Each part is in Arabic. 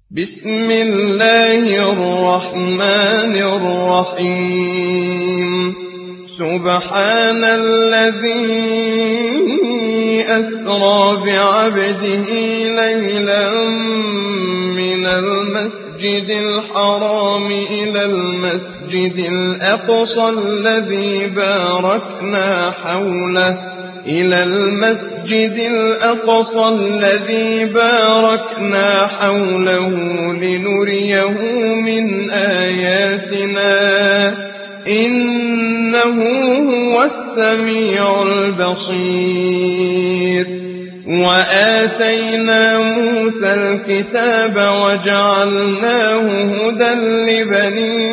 بسم الله الرحمن الرحيم سبحان الذي أسرى بعبده ليلا من المسجد الحرام إلى المسجد الأقصى الذي باركنا حوله لنريه من آياتنا إنه هو السميع البصير. وآتينا موسى الكتاب وجعلناه هدى لبني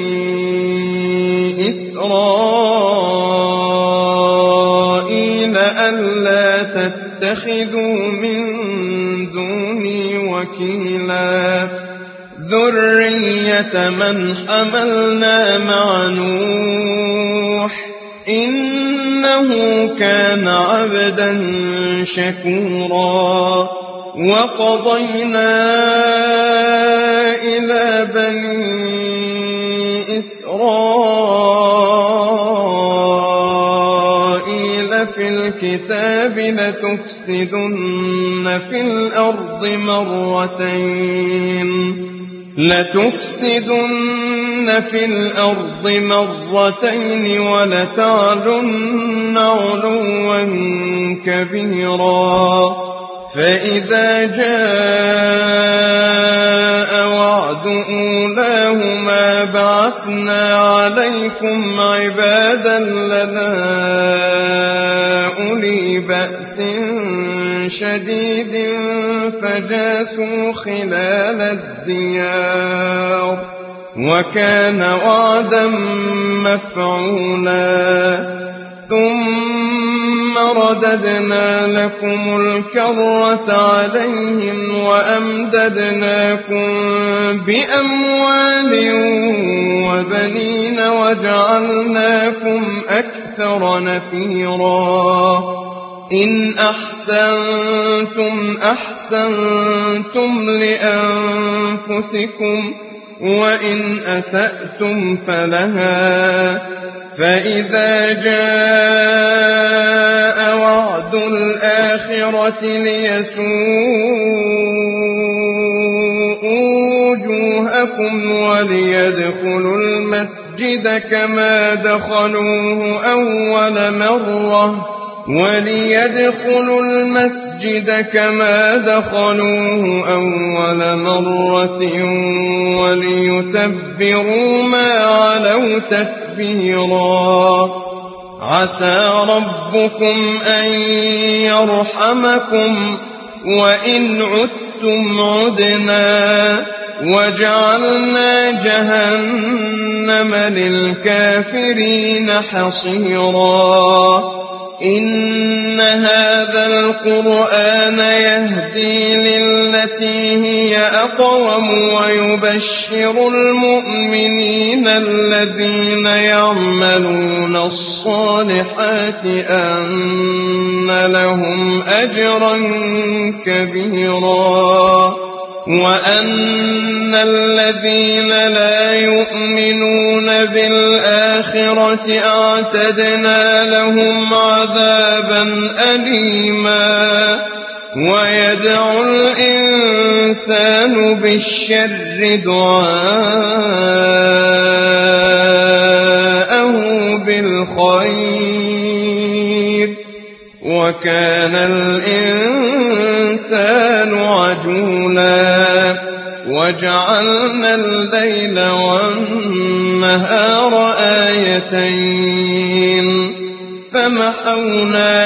إسرائيل ألا تتخذوا من دوني وكيلا ذرية من حملنا مع نوح إنه كان عبدا شكورا. وقضينا إلى بني إسرائيل في الكتاب لتفسدن في الأرض مرتين ولتعلن علوا كبيرا. فإذا جاء وعد أولاهما بعثنا عليكم عبادا لنا أولي بأس شديد فجاسوا خلال الديار وكان وعدا مفعولا. ثم رددنا لكم الكرة عليهم وأمددناكم بأموال وبنين وجعلناكم أكثر نفيرا. إن أحسنتم أحسنتم لأنفسكم وإن أسأتم فلها. فإذا جاء وعد الآخرة ليسوءوا وجوهكم وليدخلوا المسجد كما دخلوه أول مرة وليتبروا ما علوا تتبيرا. عسى ربكم أن يرحمكم وإن عدتم عدنا وجعلنا جهنم للكافرين حصيرا. إن هذا القرآن يهدي للتي هي أقوم ويبشر المؤمنين الذين يعملون الصالحات أن لهم أجرا كبيرا وأن الذين لا يؤمنون بالآخرة أعتدنا لهم عذابا أليما. ويدعو الإنسان بالشر دعاءه بالخير وكان الإنسان عجولا. وجعلنا الليل والنهار آيتين فمحونا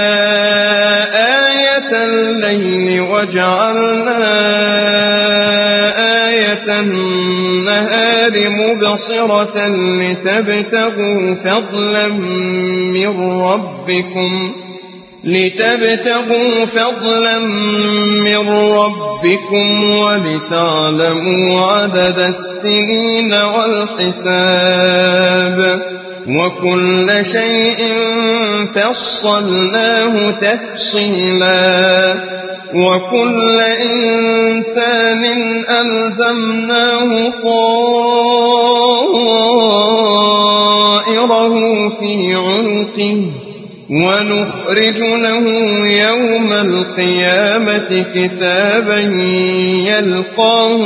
آية الليل وجعلنا آية النهار مبصرة لتبتغوا فضلا من ربكم ولتعلموا عدد السنين والحساب وكل شيء فصلناه تفصيلا. وكل إنسان ألزمناه طائره في عنقه ونخرج له يوم القيامة كتابا يلقاه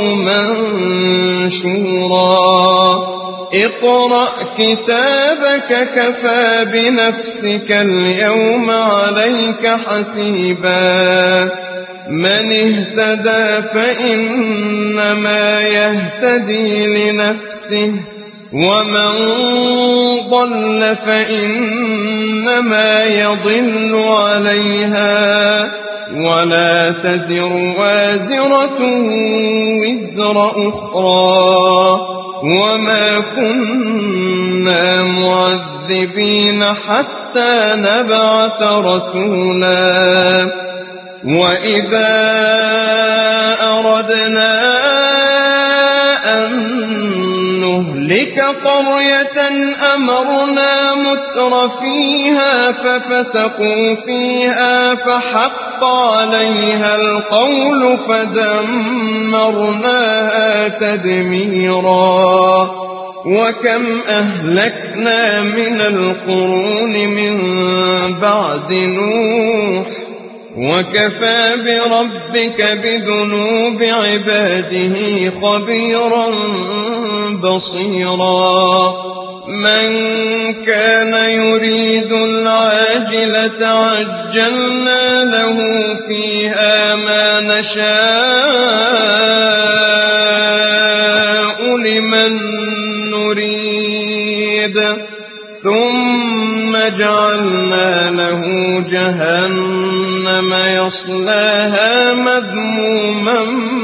منشورا اقرأ كتابك كفى بنفسك اليوم عليك حسيبا من اهتدى فإنما يهتدي لنفسه ومن ضل فإنما يضل عليها ولا تزر وازرة وزر أخرى وما كنا معذبين حتى نبعث رسولا وإذا أردنا أن نهلك قرية أمرنا متر فيها ففسقوا فيها فحق عليها القول فدمرناها تدميرا وكم أهلكنا من القرون من بعد نوح وكفى بربك بذنوب عباده خبيرا بصيرا من كان يريد العاجلة عجلنا له فيها ما نشاء لمن نريد ثم جعلنا له جهنم يصلاها مذموما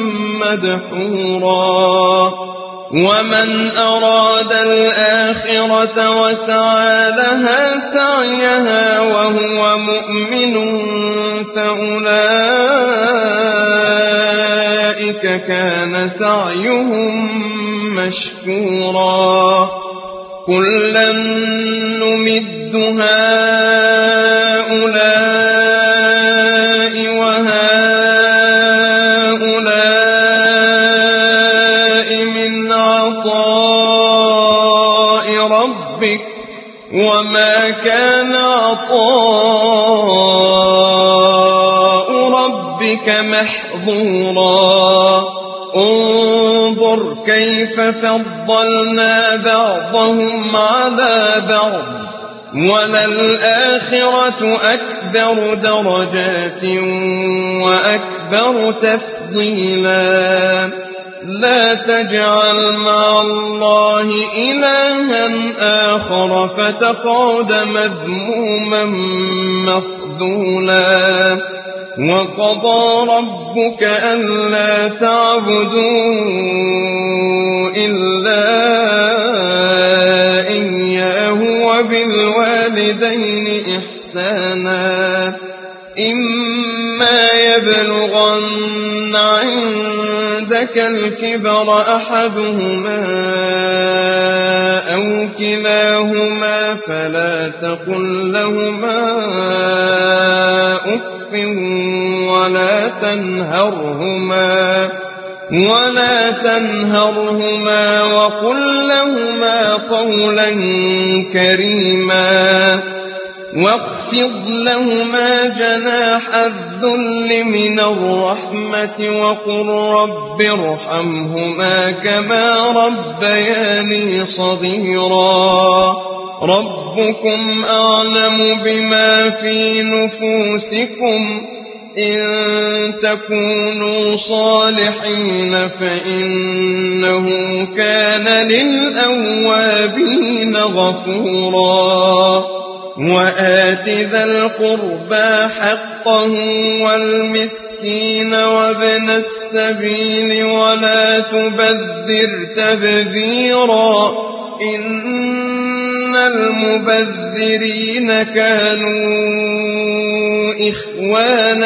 مدحورا ومن أراد الآخرة وسعى لها سعيها وهو مؤمن فأولئك كان سعيهم مشكورا كلا نمد هؤلاء وهؤلاء من عطاء ربك وما كان عطاء ربك محظورا انظر كيف فضلنا بعضهم على بعض وللآخرة أكبر درجات وأكبر تفضيلا لا تجعل مع الله إلها آخر فتقعد مذموما مخذولا وقضى ربك ألا تعبدوا إلا إياه وبالوالدين إحسانا إما يبلغن عندك الكبر أحدهما أو كلاهما فلا تقل لهما أف ولا تنهرهما وقل لهما قولا كريما واخفض لهما جناح الذل من الرحمة وقل رب ارحمهما كما ربياني صغيرا ربكم أعلم بما في نفوسكم إن تكونوا صالحين فإنه كان للأوابين غفورا وآت ذا القربى حقه والمسكين وابن السبيل ولا تبذر تبذيرا إن المبذرين كانوا إخوان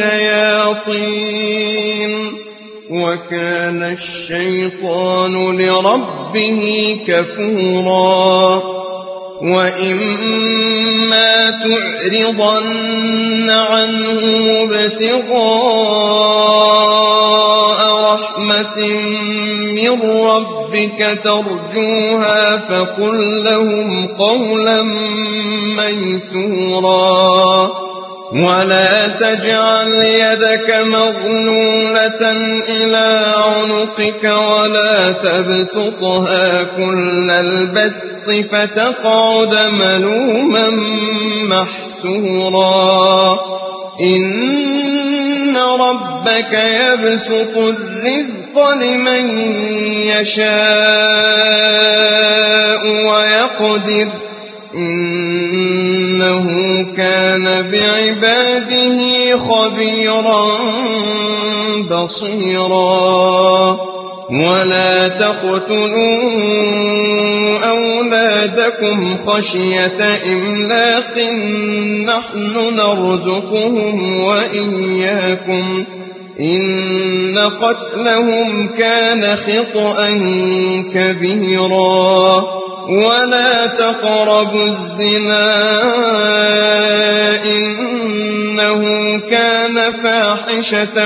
الشياطين وكان الشيطان لربه كفورا وإما تعرضن عنهم ابتغاء رحمة من ربك ترجوها فقل لهم قولا ميسورا ولا تجعل يدك مغلولة إلى عنقك ولا تبسطها كل البسط فتقعد ملوما محسورا إن ربك يبسط الرزق لمن يشاء ويقدر إنه كان بعباده خبيرا بصيرا ولا تقتلوا أولادكم خشية إملاق نحن نرزقهم وإياكم إن قتلهم كان خطأ كبيرا ولا تقربوا الزنا إنه كان فاحشة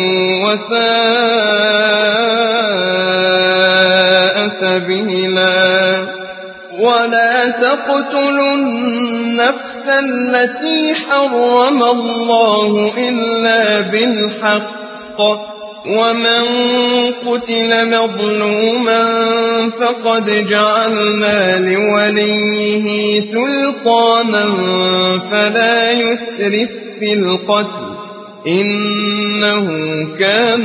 وساء سبيلا ولا تقتلوا النفس التي حرم الله إلا بالحق ومن قتل مظلوما فقد جعلنا لوليه سلطانا فلا يسرف في القتل إنه كان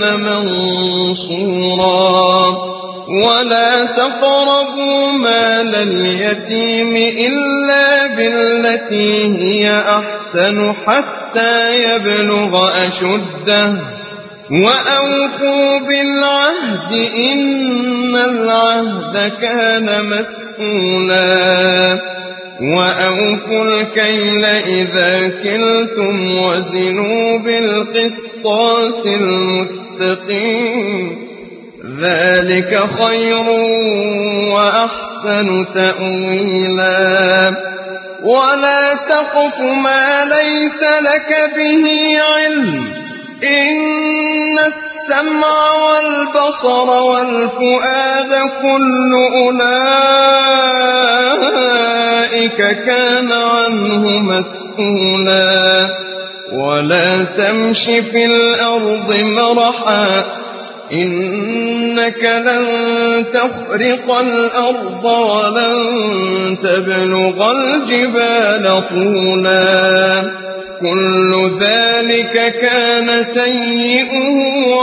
منصورا ولا تقربوا مال اليتيم إلا بالتي هي أحسن حتى يبلغ أشده وأوفوا بالعهد إن العهد كان مسئولا وأوفوا الكيل إذا كلتم وزنوا بالقسطاس المستقيم ذلك خير وأحسن تأويلا ولا تقف ما ليس لك به علم إن السمع والبصر والفؤاد كل أولئك كان عنه مسؤولا ولا تمش في الأرض مرحا إنك لن تخرق الأرض ولن تبلغ الجبال طولا كل ذلك كان سيئه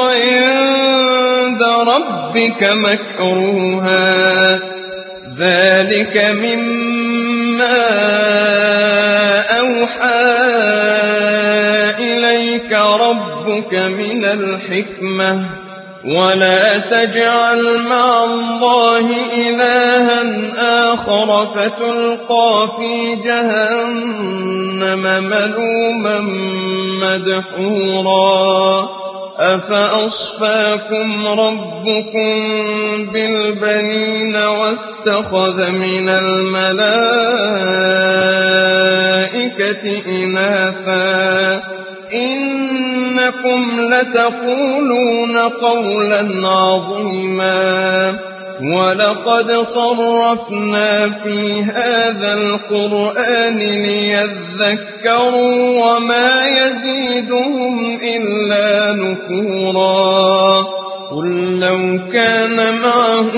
عند ربك مكروها ذلك مما أوحى إليك ربك من الحكمة ولا تجعل مع الله إلها آخر فتلقى في جهنم ملوما مدحورا أفأصفاكم ربكم بالبنين واتخذ من الملائكة إناثا إنكم لتقولون قولا عظيما ولقد صرفنا في هذا القرآن ليذكروا وما يزيدهم إلا نفورا قل لو كان معه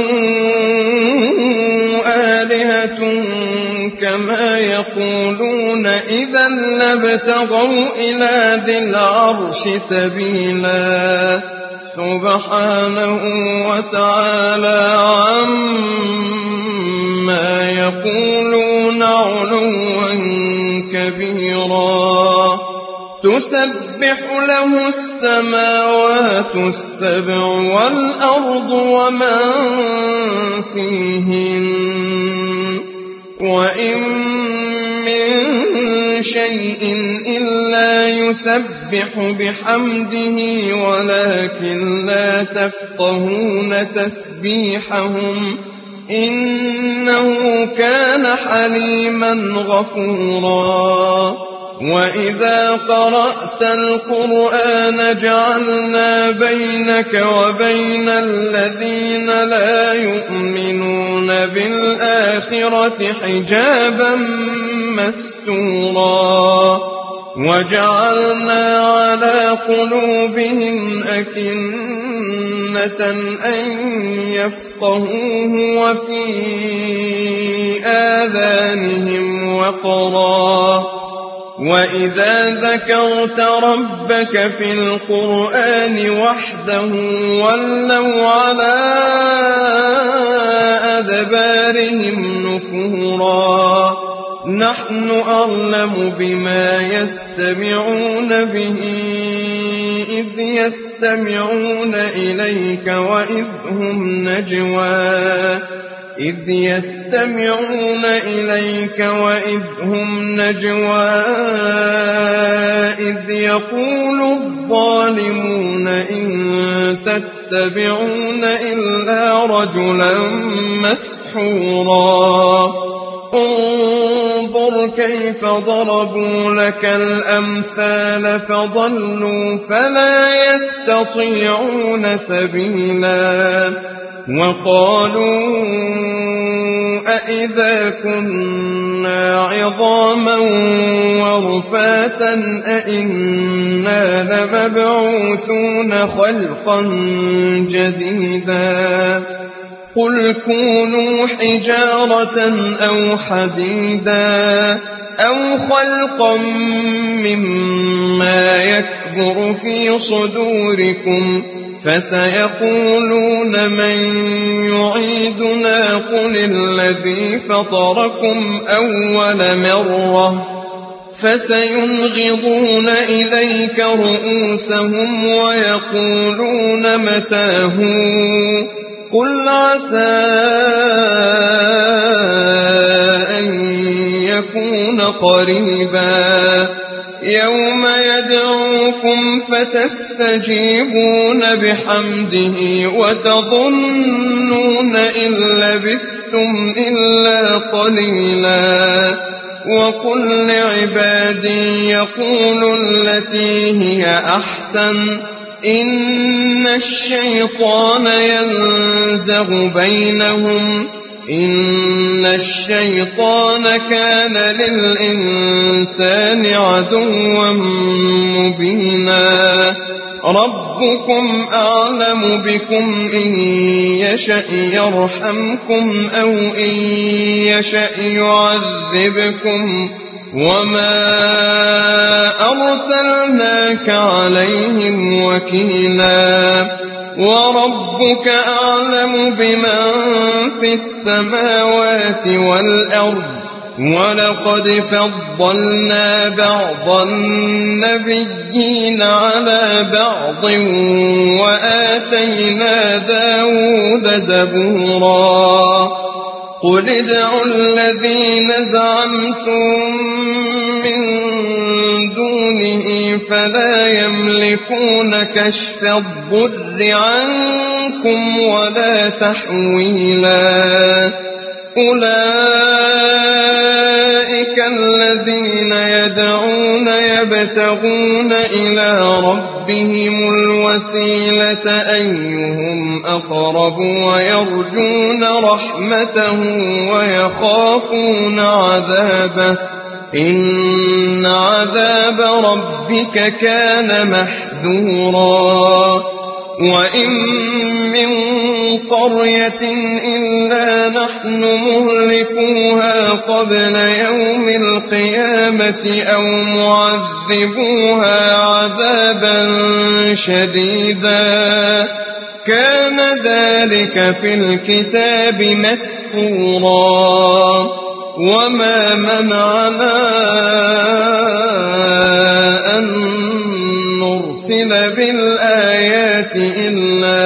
آلهة كما يقولون إذا لابتغوا إلى ذي العرش سبيلا سبحانه وتعالى عما يقولون علوا كبيرا تسبح له السماوات السبع والأرض ومن فيهن وإن من شيء إلا يسبح بحمده ولكن لا تفقهون تسبيحهم إنه كان حليما غفورا وإذا قرأت القرآن جعلنا بينك وبين الذين لا يؤمنون بالآخرة حجابا مستورا وجعلنا على قلوبهم أكنة أن يفقهوه وفي آذانهم وقرا وإذا ذكرت ربك في القرآن وحده ولوا على أدبارهم نفورا نحن أعلم بما يستمعون به إذ يستمعون إليك وإذ هم نجوى إذ يقول الظالمون إن تتبعون إلا رجلا مسحورا انظر كيف ضربوا لك الأمثال فضلوا فلا يستطيعون سبيلا وقالوا أئذا كنا عظاما ورفاتا أئنا لمبعوثون خلقا جديدا قل كونوا حجارة أو حديدا أو خلقا مما يكبر في صدوركم فسيقولون من يعيدنا قل الذي فطركم أول مرة فسينغضون إليك رؤوسهم ويقولون متى هو قل عسى أن يكون قريبا يوم يدعوكم فتستجيبون بحمده وتظنون إن لبثتم إلا قليلا وقل لعبادي يقولوا التي هي أحسن إن الشيطان ينزغ بينهم إن الشيطان كان للإنسان عدوا مبينا ربكم أعلم بكم إن يشأ يرحمكم أو إن يشأ يعذبكم وما أرسلناك عليهم وكيلا وربك أعلم بمن في السماوات والأرض ولقد فضلنا بعض النبيين على بعض وآتينا داود زبورا قل ادعوا الذين زعمتم من دونه فلا يملكون كشف الضر عنكم ولا تحويلا أولئك الذين يدعون يبتغون إلى ربهم الوسيلة أيهم أقرب ويرجون رحمته ويخافون عذابه إن عذاب ربك كان محذورا وإن من قرية إلا نحن مهلكوها قبل يوم القيامة أو معذبوها عذابا شديدا كان ذلك في الكتاب مسطورا وما منعنا أن نرسل بالآيات إلا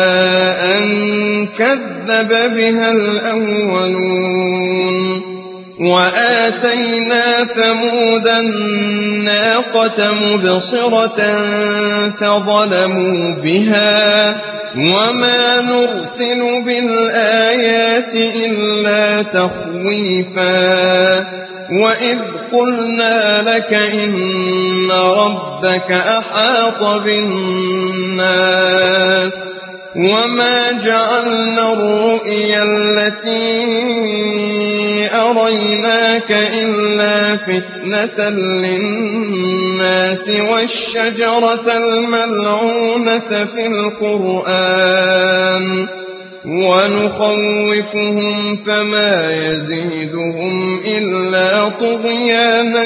أن كذب بها الأولون وآتينا ثمود الناقة مبصرة فظلموا بها وما نرسل بالآيات إلا تخويفا وإذ قلنا لك إن ربك أحاط بالناس وما جعلنا الرؤيا التي أريناك إلا فتنة للناس والشجرة الملعونة في القرآن ونخوفهم فما يزيدهم إلا طغيانا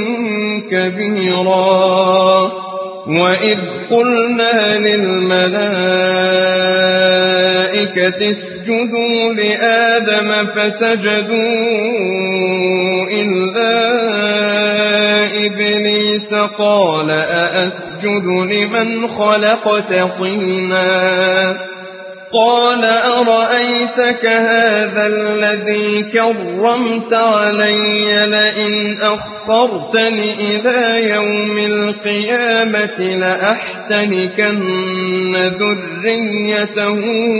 كبيرا وإذ قلنا للملائكة اسجدوا لآدم فسجدوا إلا إبليس قال أأسجد لمن خلقت طينا قال أرأيتك هذا الذي كرمت علي لئن أخرتني إلى يوم القيامة لأحتنكن ذريته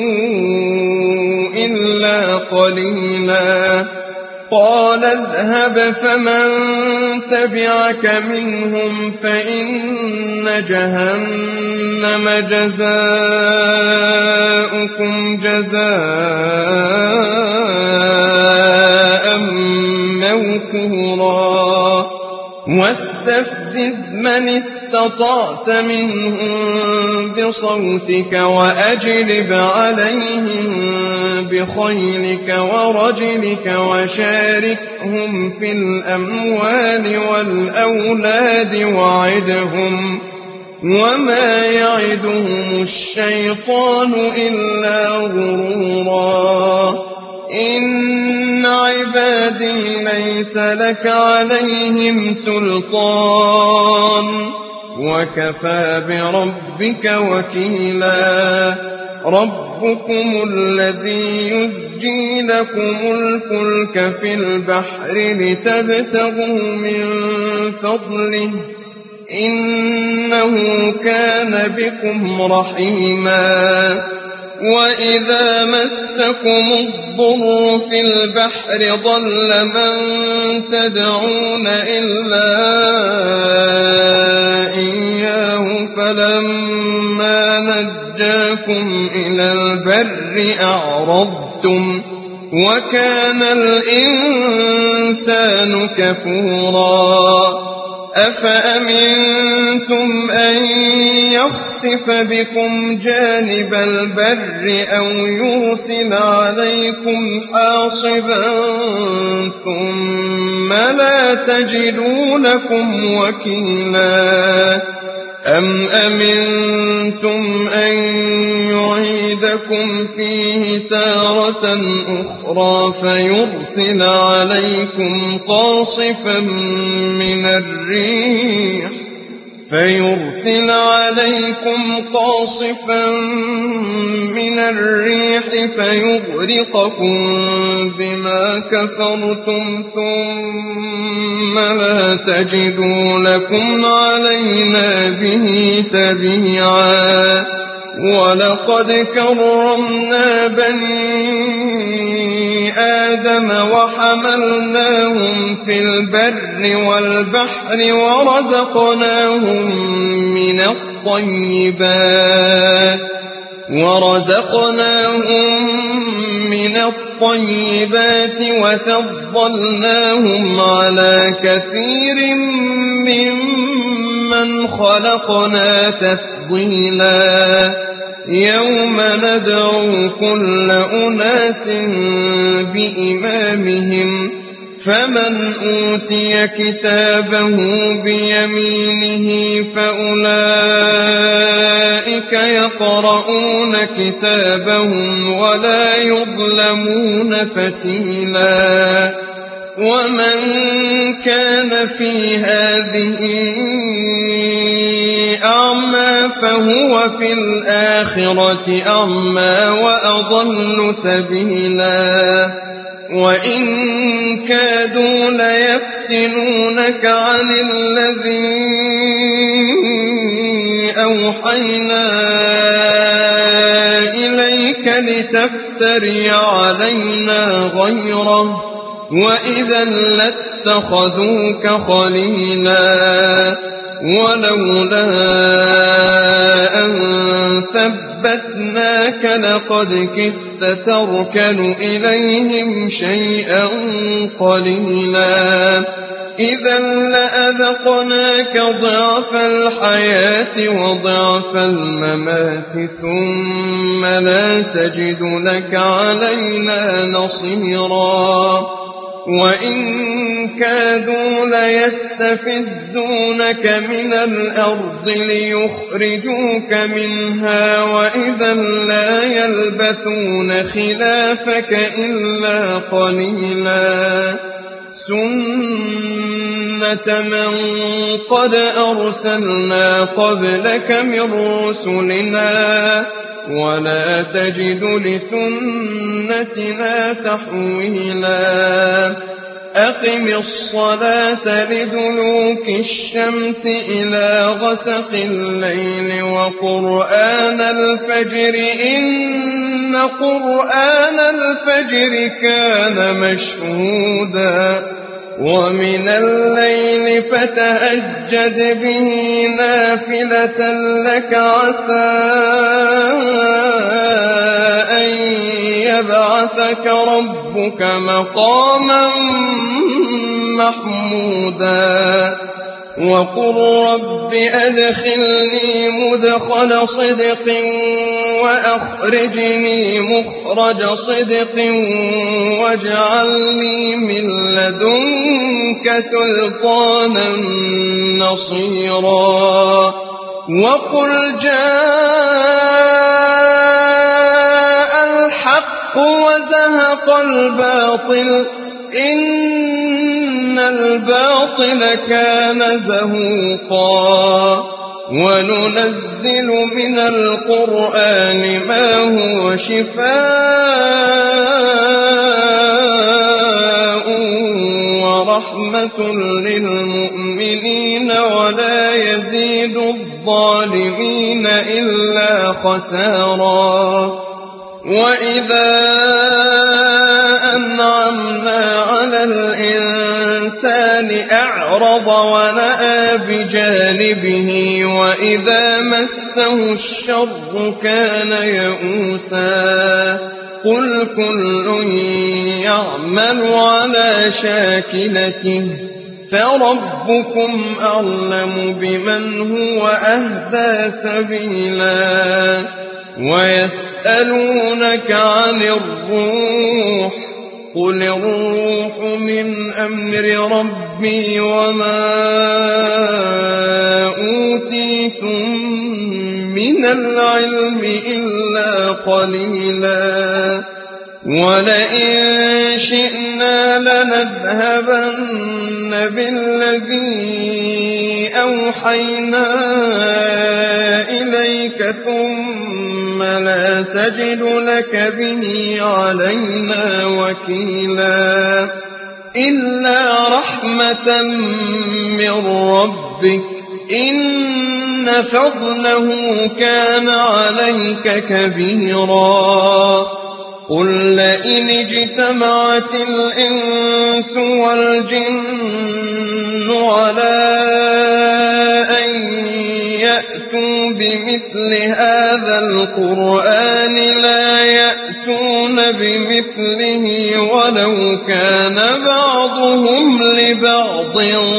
إلا قليلا قال اذهب فمن تبعك منهم فإن جهنم جزاؤكم جزاء موفورا واستفزز من استطعت منهم بصوتك وأجلب عليهم بخيلك ورجلك وشاركهم في الأموال والأولاد وعدهم وما يعدهم الشيطان إلا غرورا إن عبادي ليس لك عليهم سلطان وكفى بربك وكيلا ربكم الذي يزجي لكم الفلك في البحر لتبتغوا من فضله إنه كان بكم رحيما وإذا مسكم الضر في البحر ضل من تدعون إلا إياه فلما نجاكم إلى البر أعرضتم وكان الإنسان كفورا أفأمنتم أن يخسف بكم جانب البر أو يرسل عليكم حاصبا ثم لا تجدوا لكم وكيلا أم أمنتم أن يعيدكم فيه تارة أخرى فيرسل عليكم قاصفا من الريح فيغرقكم بما كفرتم ثم لا تجدوا لكم علينا به تبيعا ولقد كرمنا بني آدم وحملناهم في البر والبحر ورزقناهم من الطيبات وفضلناهم على كثير ممن خلقنا تفضيلا يوم ندعو كل أناس بإمامهم فمن أوتي كتابه بيمينه فأولئك يقرؤون كتابهم ولا يظلمون فتيلا ومن كان في هذه أعمى فهو في الآخرة أعمى وأضل سبيلا وإن كادوا ليفتنونك عن الذي أوحينا إليك لتفتري علينا غيره وإذا لاتخذوك خليلا ولولا أن ثبتناك لقد كدت تركن إليهم شيئا قليلا إذا لأذقناك ضعف الحياة وضعف الممات ثم لا تجد لك علينا نصيرا وإن كادوا ليستفزونك من الأرض ليخرجوك منها وإذا لا يلبثون خلافك إلا قليلا سنة من قد أرسلنا قبلك من رسلنا ولا تجد لسنتنا تحويلا أقم الصلاة لدلوك الشمس إلى غسق الليل وقرآن الفجر إن قرآن الفجر كان مشهودا ومن الليل فتهجد به نافلة لك عسى أن يبعثك ربك مقاما محمودا وقل رب أدخلني مدخل صدق وأخرجني مخرج صدق واجعلني من لدنك سلطانا نصيرا وقل جاء الحق وزهق الباطل إن الباطل كان زهوقا وننزل من القرآن ما هو شفاء ورحمة للمؤمنين ولا يزيد الظالمين إلا خسارا وإذا أنعمنا على الإنسان أعرض ونأى بجانبه وإذا مسه الشر كان يئوسا قل كل يعمل على شاكلته فربكم أعلم بمن هو أهدى سبيلا ويسألونك عن الروح قل الروح من أمر ربي وما أوتيتم من العلم إلا قليلا ولئن شئنا لنذهبن بالذي أوحينا إليك ثم لا تجد لك به علينا وكيلا إلا رحمة من ربك إن فضله كان عليك كبيرا قل لئن اجتمعت الإنس والجن على أن يأتوا بمثل هذا القرآن لا يأتون بمثله ولو كان بعضهم لبعض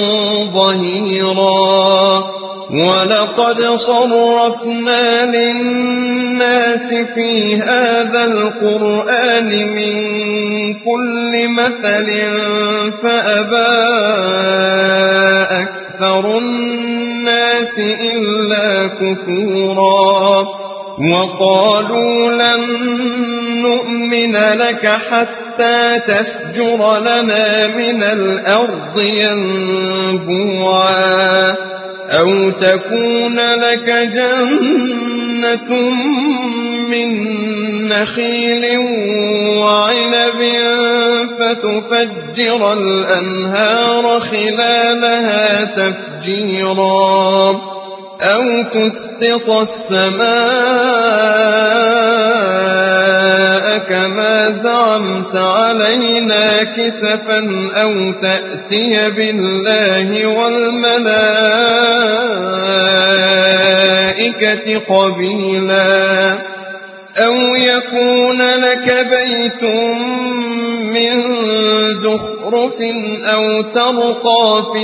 ظهيرا ولقد صرفنا للناس في هذا القرآن من كل مثل فأبى أكثر الناس إلا كفورا وقالوا لن نؤمن لك حتى تفجر لنا من الأرض ينبوعا أو تكون لك جنة من نخيل وعنب فتفجر الأنهار خلالها تفجيرا أو تسقط السماء كما زعمت علينا كسفا أو تأتي بالله والملائكة قبيلا أو يكون لك بيت من زخرف أو ترقى في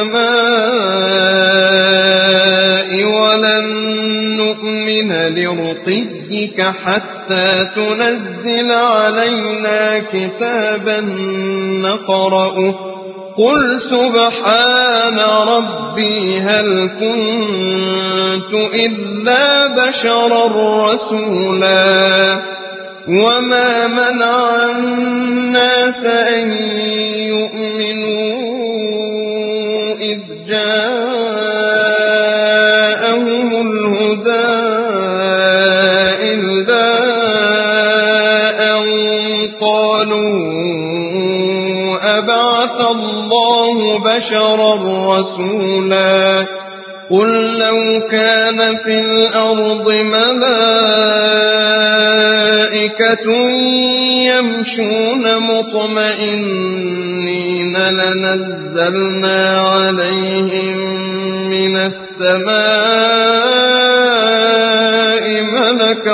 السماء ولن نؤمن لرقيك حتى تنزل علينا كتابا نقرأه قل سبحان ربي هل كنت إلا بشرا رسولا وما منع الناس أن يؤمنوا إذ جاءهم الهدى إلا أن قالوا أبعث الله بشرا رسولا قل لو كان في الأرض ملائكة يمشون مطمئنين لنزلنا عليهم من السماء ملكا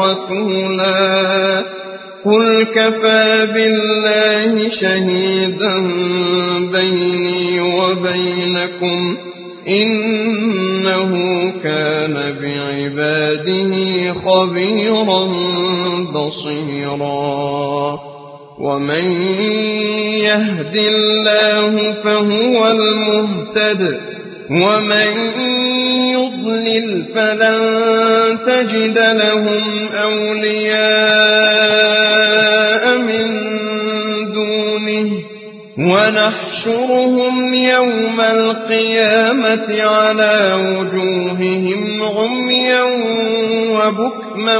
رسولا قل كفى بالله شهيدا بيني وبينكم إنه كان بعباده خبيرا بصيرا ومن يهد الله فهو المهتد ومن يضلل فلن تجد لهم أولياء من دونه ونحشرهم يوم القيامة على وجوههم عميا وبكما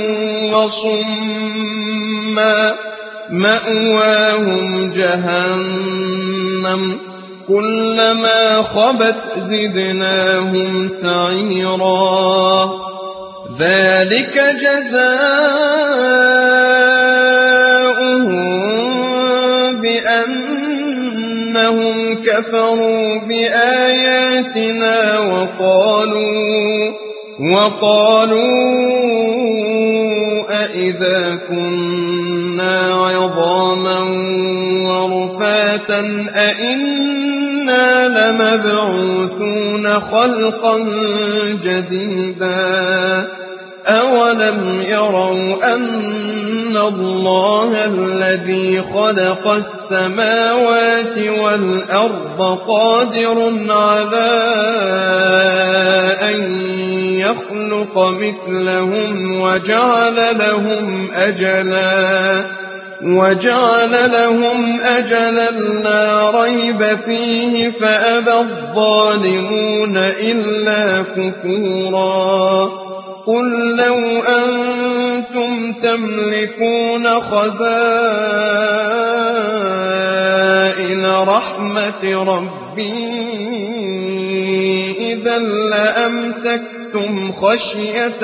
وصما مأواهم جهنم كلما خبت زدناهم سعيرا ذلك جزاؤهم بأنهم كفروا بآياتنا وقالوا أئذا كنا عظاما ورفاتا أئنا لمبعوثون خلقا جديدا أولم يروا أن الله الذي خلق السماوات والأرض قادر على أن يخلق مثلهم وجعل لهم أجلا لا ريب فيه فأبى الظالمون إلا كفورا قل لو أنتم تملكون خزائن رحمة ربي إذا لأمسكتم خشية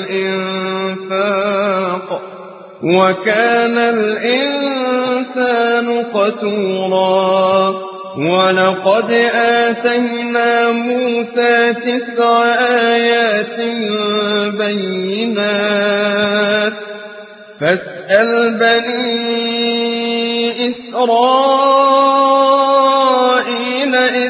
الإنفاق وكان الإنسان قتورا ولقد آتينا موسى 9 آيات بينات فاسأل بني إسرائيل إذ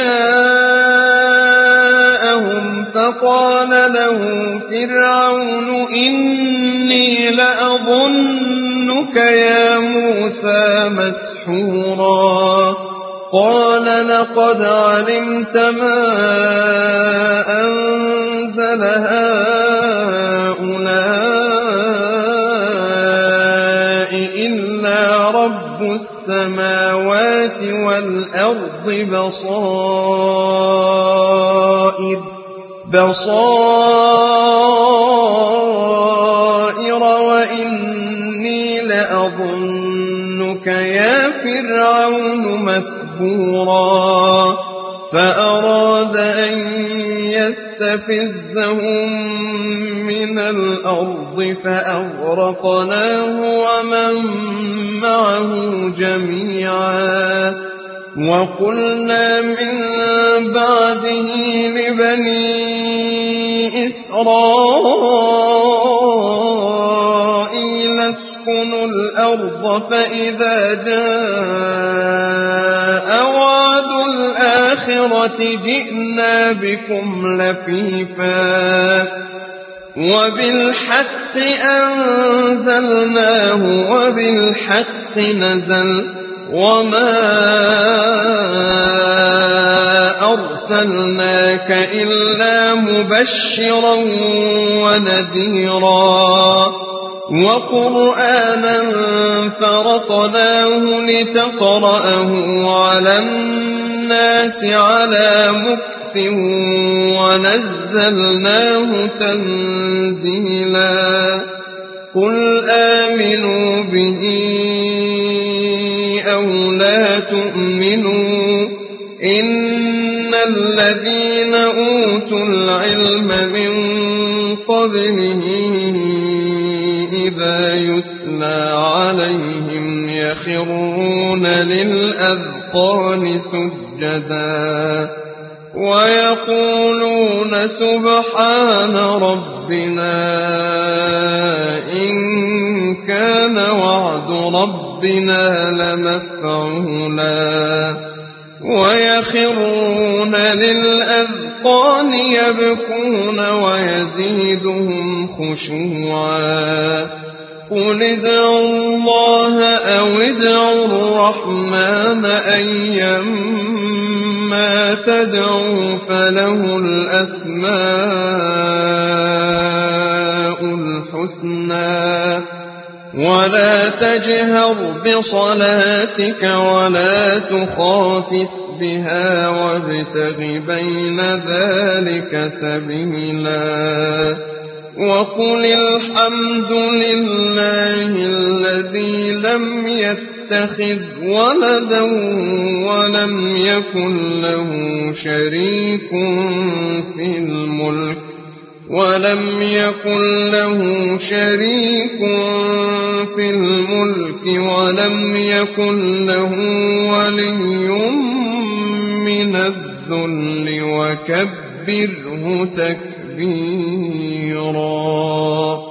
جاءهم فقال له فرعون إني لأظنك يا موسى مسحورا قال لقد علمت ما أنزل هؤلاء إلا رب السماوات والأرض بصائر وإني لأظنك رسلك يا فرعون مثبورا فأراد أن يستفزهم من الأرض فأغرقناه ومن معه جميعا وقلنا من بعده لبني إسرائيل اسكنوا الأرض فإذا جاء وعد الآخرة جئنا بكم لفيفا وبالحق أنزلناه وبالحق نزل وما أرسلناك إلا مبشرا ونذيرا وقرآنا فرقناه لتقرأه على الناس على مكث ونزلناه تنزيلا قل آمنوا به أو لا تؤمنوا إن الذين أوتوا العلم من قبله إذا يتلى عليهم يخرون للأذقان سجدا ويقولون سبحان ربنا إن كان وعد ربنا لمفعولا ويخرون للأذقان يبكون ويزيدهم خشوعا قل ادعوا الله أو ادعوا الرحمن أيما تدعوا فله الأسماء الحسنى ولا تجهر بصلاتك ولا تخافت بها وابتغ بين ذلك سبيلا وقل الحمد لله الذي لم يتخذ ولدا ولم يكن له شريك في الملك ولم يكن له ولي من الذل وكبره تكبيرا